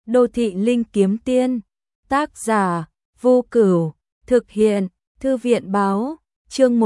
Đô thị linh kiếm tiên, tác giả, Vô Cửu, thực hiện, Thư viện báo, chương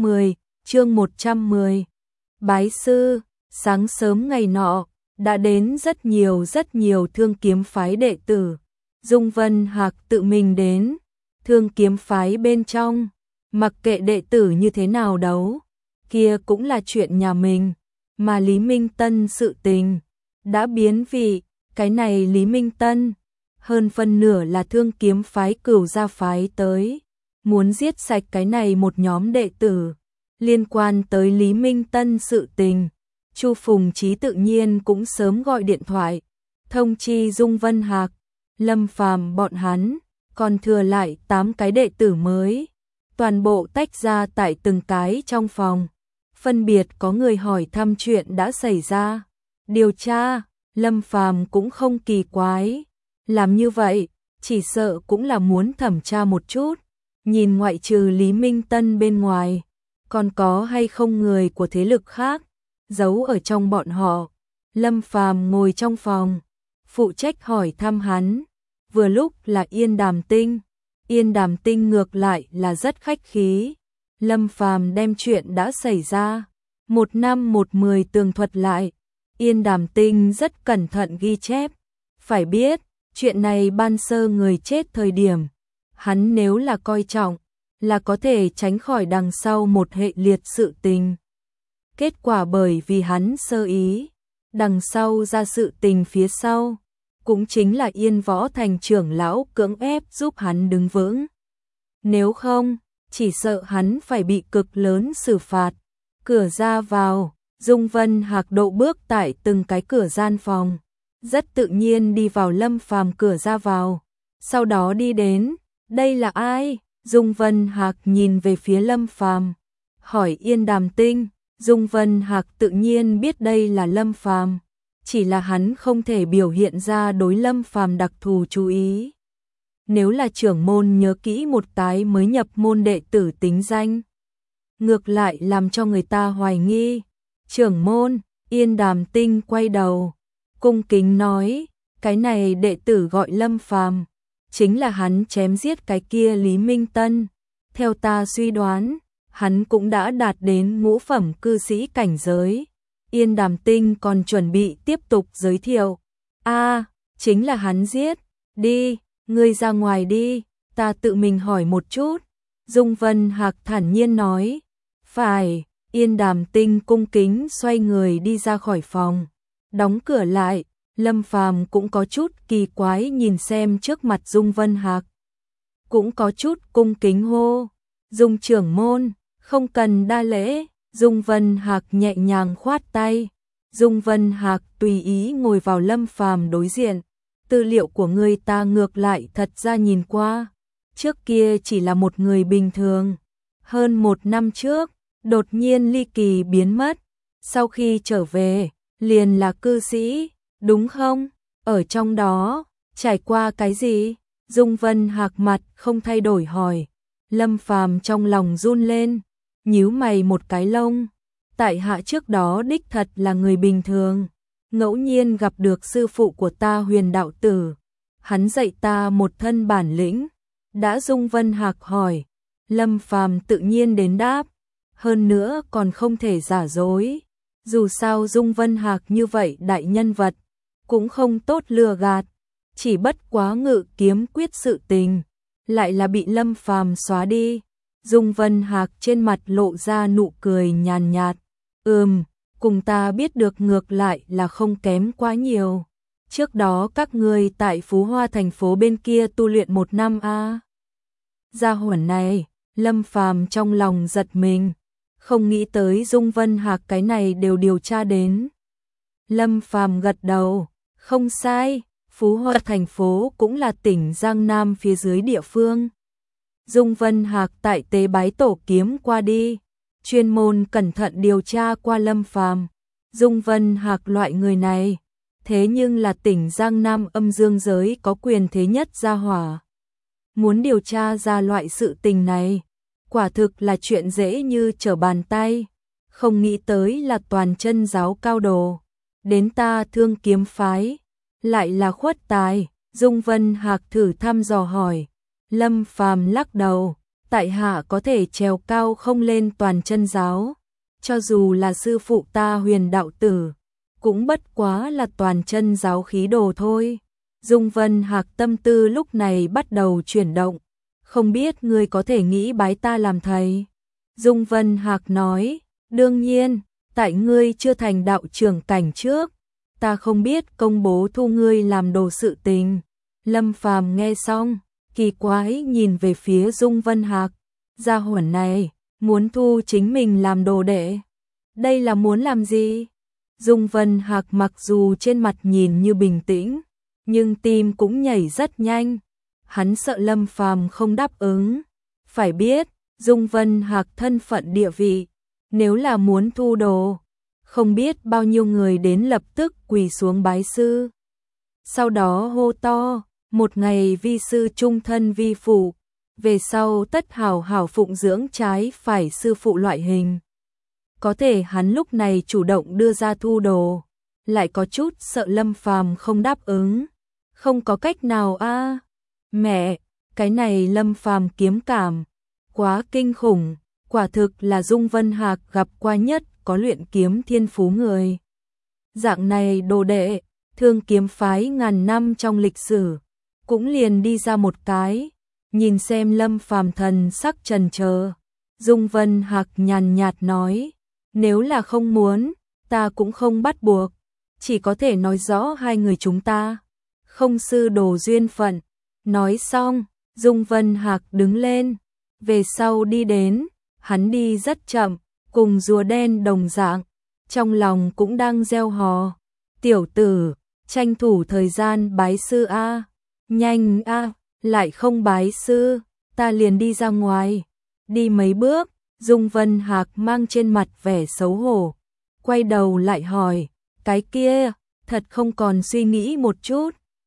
110. Bái sư, sáng sớm ngày nọ, đã đến rất nhiều Thương Kiếm phái đệ tử. Dung Vân Hạc tự mình đến, Thương Kiếm phái bên trong, mặc kệ đệ tử như thế nào đấu, kia cũng là chuyện nhà mình, mà Lý Minh Tân sự tình đã biến vị, cái này Lý Minh Tân, hơn phân nửa là Thương Kiếm phái Cửu Gia phái tới, muốn giết sạch cái này một nhóm đệ tử. Liên quan tới Lý Minh Tân sự tình, Chu Phùng Chí tự nhiên cũng sớm gọi điện thoại, thông chi Dung Vân Hạc, Lâm Phàm bọn hắn, còn thừa lại 8 cái đệ tử mới, toàn bộ tách ra tại từng cái trong phòng. Phân biệt có người hỏi thăm chuyện đã xảy ra, điều tra, Lâm Phàm cũng không kỳ quái, làm như vậy, chỉ sợ cũng là muốn thẩm tra một chút, nhìn ngoại trừ Lý Minh Tân bên ngoài, còn có hay không người của thế lực khác giấu ở trong bọn họ. Lâm Phàm ngồi trong phòng, phụ trách hỏi thăm hắn, vừa lúc là Yên Đàm Tinh. Yên Đàm Tinh ngược lại là rất khách khí. Lâm Phàm đem chuyện đã xảy ra, 1/10 tường thuật lại. Yên Đàm Tinh rất cẩn thận ghi chép. Phải biết, chuyện này ban sơ người chết thời điểm, hắn nếu là coi trọng, là có thể tránh khỏi đằng sau một hệ liệt sự tình. Kết quả bởi vì hắn sơ ý, đằng sau ra sự tình phía sau, cũng chính là Yên Võ Thành trưởng lão cưỡng ép giúp hắn đứng vững. Nếu không, chỉ sợ hắn phải bị cực lớn xử phạt. Cửa ra vào, Dung Vân Hạc độ bước tại từng cái cửa gian phòng, rất tự nhiên đi vào Lâm Phàm cửa ra vào, sau đó đi đến, đây là ai? Dung Vân Hạc nhìn về phía Lâm Phàm, hỏi Yên Đàm Tinh. Dung Vân Hạc tự nhiên biết đây là Lâm Phàm, chỉ là hắn không thể biểu hiện ra đối Lâm Phàm đặc thù chú ý. Nếu là trưởng môn nhớ kỹ một cái mới nhập môn đệ tử tính danh, ngược lại làm cho người ta hoài nghi. Trưởng môn, Yên Đàm Tinh quay đầu, cung kính nói, cái này đệ tử gọi Lâm Phàm, chính là hắn chém giết cái kia Lý Minh Tân. Theo ta suy đoán, hắn cũng đã đạt đến ngũ phẩm cư sĩ cảnh giới. Yên Đàm Tinh còn chuẩn bị tiếp tục giới thiệu. Chính là hắn giết. Đi, ngươi ra ngoài đi, ta tự mình hỏi một chút. Dung Vân Hạc thản nhiên nói. Phải, Yên Đàm Tinh cung kính xoay người đi ra khỏi phòng. Đóng cửa lại, Lâm Phàm cũng có chút kỳ quái nhìn xem trước mặt Dung Vân Hạc. Cũng có chút cung kính hô. Dung trưởng môn, không cần đa lễ. Dung Vân Hạc nhẹ nhàng khoát tay. Dung Vân Hạc tùy ý ngồi vào Lâm Phàm đối diện. Tư liệu của ngươi ta ngược lại thật ra nhìn qua, trước kia chỉ là một người bình thường. Hơn 1 năm trước, đột nhiên ly kỳ biến mất. Sau khi trở về, liền là cư sĩ, đúng không? Ở trong đó, trải qua cái gì? Dung Vân Hạc mặt không thay đổi hỏi. Lâm Phàm trong lòng run lên, nhíu mày một cái lông. Tại hạ trước đó đích thật là người bình thường, ngẫu nhiên gặp được sư phụ của ta Huyền đạo tử, hắn dạy ta một thân bản lĩnh. Đã Dung Vân Hạc hỏi, Lâm Phàm tự nhiên đến đáp, hơn nữa còn không thể giả dối. Dù sao Dung Vân Hạc như vậy đại nhân vật, cũng không tốt lừa gạt, chỉ bất quá Ngự Kiếm Quyết sự tình, lại là bị Lâm Phàm xóa đi. Dung Vân Hạc trên mặt lộ ra nụ cười nhàn nhạt. Cùng ta biết được ngược lại là không kém quá nhiều. Trước đó các ngươi tại Phú Hoa thành phố bên kia tu luyện 1 năm Gia hỏa này, Lâm Phàm trong lòng giật mình, không nghĩ tới Dung Vân Hạc cái này đều điều tra đến. Lâm Phàm gật đầu, không sai, Phú Hoa thành phố cũng là tỉnh Giang Nam phía dưới địa phương. Dung Vân Hạc tại tế bái tổ kiếm qua đi, chuyên môn cẩn thận điều tra qua Lâm Phàm. Dung Vân Hạc loại người này, thế nhưng là tỉnh Giang Nam âm dương giới có quyền thế nhất gia hỏa. Muốn điều tra ra loại sự tình này, quả thực là chuyện dễ như trở bàn tay. Không nghĩ tới là toàn chân giáo cao đồ, đến ta Thương Kiếm phái, lại là khuất tài. Dung Vân Hạc thử thăm dò hỏi. Lâm Phàm lắc đầu, tại hạ có thể trèo cao không lên toàn chân giáo, cho dù là sư phụ ta Huyền đạo tử, cũng bất quá là toàn chân giáo khí đồ thôi. Dung Vân Hạc tâm tư lúc này bắt đầu chuyển động, không biết ngươi có thể nghĩ bái ta làm thầy. Dung Vân Hạc nói, đương nhiên, tại ngươi chưa thành đạo trưởng cảnh trước, ta không biết công bố thu ngươi làm đồ sự tình. Lâm Phàm nghe xong, kỳ quái nhìn về phía Dung Vân Hạc, gia hỏa này, muốn thu chính mình làm đồ đệ. Đây là muốn làm gì? Dung Vân Hạc mặc dù trên mặt nhìn như bình tĩnh, nhưng tim cũng nhảy rất nhanh. Hắn sợ Lâm Phàm không đáp ứng. Phải biết, Dung Vân Hạc thân phận địa vị, nếu là muốn thu đồ, không biết bao nhiêu người đến lập tức quỳ xuống bái sư. Sau đó hô to, một ngày vi sư trung thân vi phụ, về sau tất hảo hảo phụng dưỡng trái phải sư phụ loại hình. Có thể hắn lúc này chủ động đưa ra thu đồ, lại có chút sợ Lâm Phàm không đáp ứng. Không có cách nào a. Mẹ, cái này Lâm Phàm kiếm cảm quá kinh khủng, quả thực là Dung Vân Hạc gặp qua nhất có luyện kiếm thiên phú người. Dạng này đồ đệ, Thương kiếm phái ngàn năm trong lịch sử, cũng liền đi ra một cái. Nhìn xem Lâm Phàm thần sắc chần chờ, Dung Vân Hạc nhàn nhạt nói, nếu là không muốn, ta cũng không bắt buộc, chỉ có thể nói rõ hai người chúng ta không sư đồ duyên phận. Nói xong, Dung Vân Hạc đứng lên, về sau đi đến, hắn đi rất chậm, cùng rùa đen đồng dạng, trong lòng cũng đang gieo hò, tiểu tử, tranh thủ thời gian bái sư a, nhanh a, lại không bái sư, ta liền đi ra ngoài. Đi mấy bước, Dung Vân Hạc mang trên mặt vẻ xấu hổ, quay đầu lại hỏi, cái kia, thật không còn suy nghĩ một chút.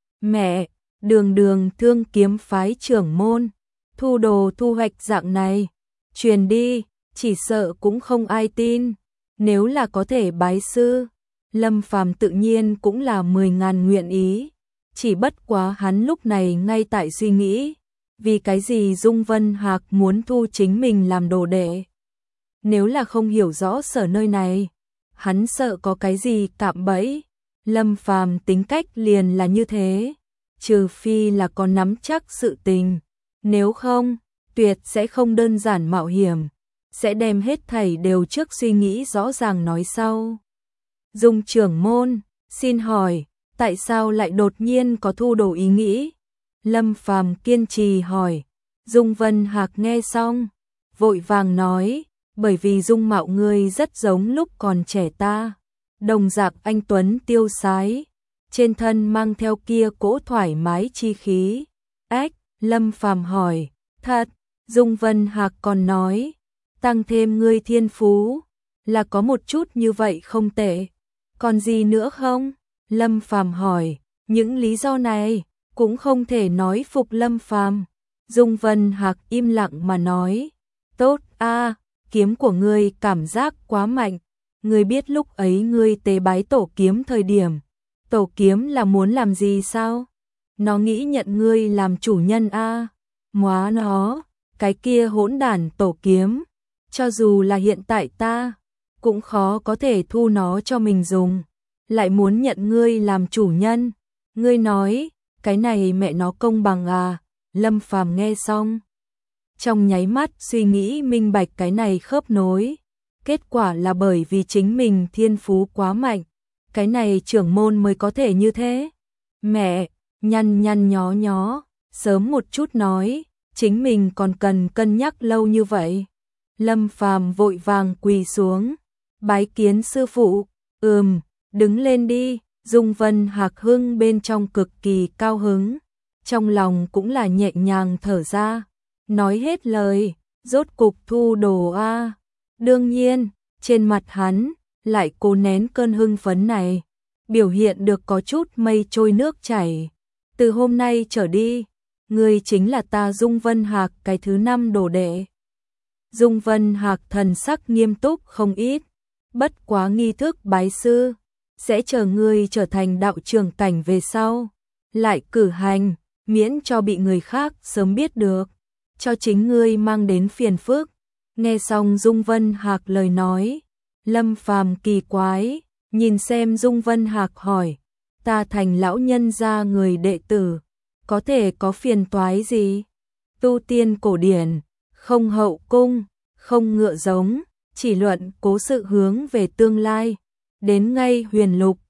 Mẹ, đường Thương kiếm phái trưởng môn, thu đồ thu hoạch dạng này, truyền đi, chỉ sợ cũng không ai tin. Nếu là có thể bái sư, Lâm Phàm tự nhiên cũng là 10.000 nguyện ý. Chỉ bất quá hắn lúc này ngay tại suy nghĩ, vì cái gì Dung Vân Hạc muốn thu chính mình làm đồ đệ. Nếu là không hiểu rõ sở nơi này, hắn sợ có cái gì cạm bẫy. Lâm Phàm tính cách liền là như thế, trừ phi là có nắm chắc sự tình, nếu không, tuyệt sẽ không đơn giản mạo hiểm, sẽ đem hết thảy đều trước suy nghĩ rõ ràng nói sau. Dung trưởng môn, xin hỏi, tại sao lại đột nhiên có thu đồ ý nghĩ? Lâm Phàm kiên trì hỏi. Dung Vân Hạc nghe xong, vội vàng nói, bởi vì dung mạo ngươi rất giống lúc còn trẻ ta, đồng dạng anh tuấn tiêu sái, trên thân mang theo kia cỗ thoải mái chi khí. Ách, Lâm Phàm hỏi, thật? Dung Vân Hạc còn nói, tăng thêm ngươi thiên phú, là có một chút như vậy không tệ. Còn gì nữa không? Lâm Phàm hỏi, những lý do này cũng không thể nói phục Lâm Phàm. Dung Vân Hạc im lặng mà nói, tốt a, kiếm của ngươi cảm giác quá mạnh. Ngươi biết lúc ấy ngươi tế bái tổ kiếm thời điểm, tổ kiếm là muốn làm gì sao? Nó nghĩ nhận ngươi làm chủ nhân a. Móa nó, cái kia hỗn đản tổ kiếm, cho dù là hiện tại ta, cũng khó có thể thu nó cho mình dùng, lại muốn nhận ngươi làm chủ nhân. Ngươi nói, cái này mẹ nó công bằng à? Lâm Phàm nghe xong, trong nháy mắt suy nghĩ minh bạch cái này khớp nối. Kết quả là bởi vì chính mình thiên phú quá mạnh, cái này trưởng môn mới có thể như thế. Mẹ, nhăn nhó, sớm một chút nói, chính mình còn cần cân nhắc lâu như vậy. Lâm Phàm vội vàng quỳ xuống, bái kiến sư phụ. Đứng lên đi. Dung Vân Hạc hưng bên trong cực kỳ cao hứng, trong lòng cũng là nhẹ nhàng thở ra, nói hết lời, rốt cục thu đồ a. Đương nhiên, trên mặt hắn lại cố nén cơn hưng phấn này, biểu hiện được có chút mây trôi nước chảy. Từ hôm nay trở đi, ngươi chính là ta Dung Vân Hạc cái thứ 5 đồ đệ. Dung Vân Hạc thần sắc nghiêm túc không ít, bất quá nghi thức bái sư, sẽ chờ ngươi trở thành đạo trưởng cảnh về sau, lại cử hành, miễn cho bị người khác sớm biết được, cho chính ngươi mang đến phiền phức. Nghe xong Dung Vân Hạc lời nói, Lâm Phàm kỳ quái, nhìn xem Dung Vân Hạc hỏi, ta thành lão nhân gia người đệ tử, có thể có phiền toái gì? Tu tiên cổ điển, không hậu cung, không ngựa giống, chỉ luận cố sự hướng về tương lai, đến ngay huyền lục,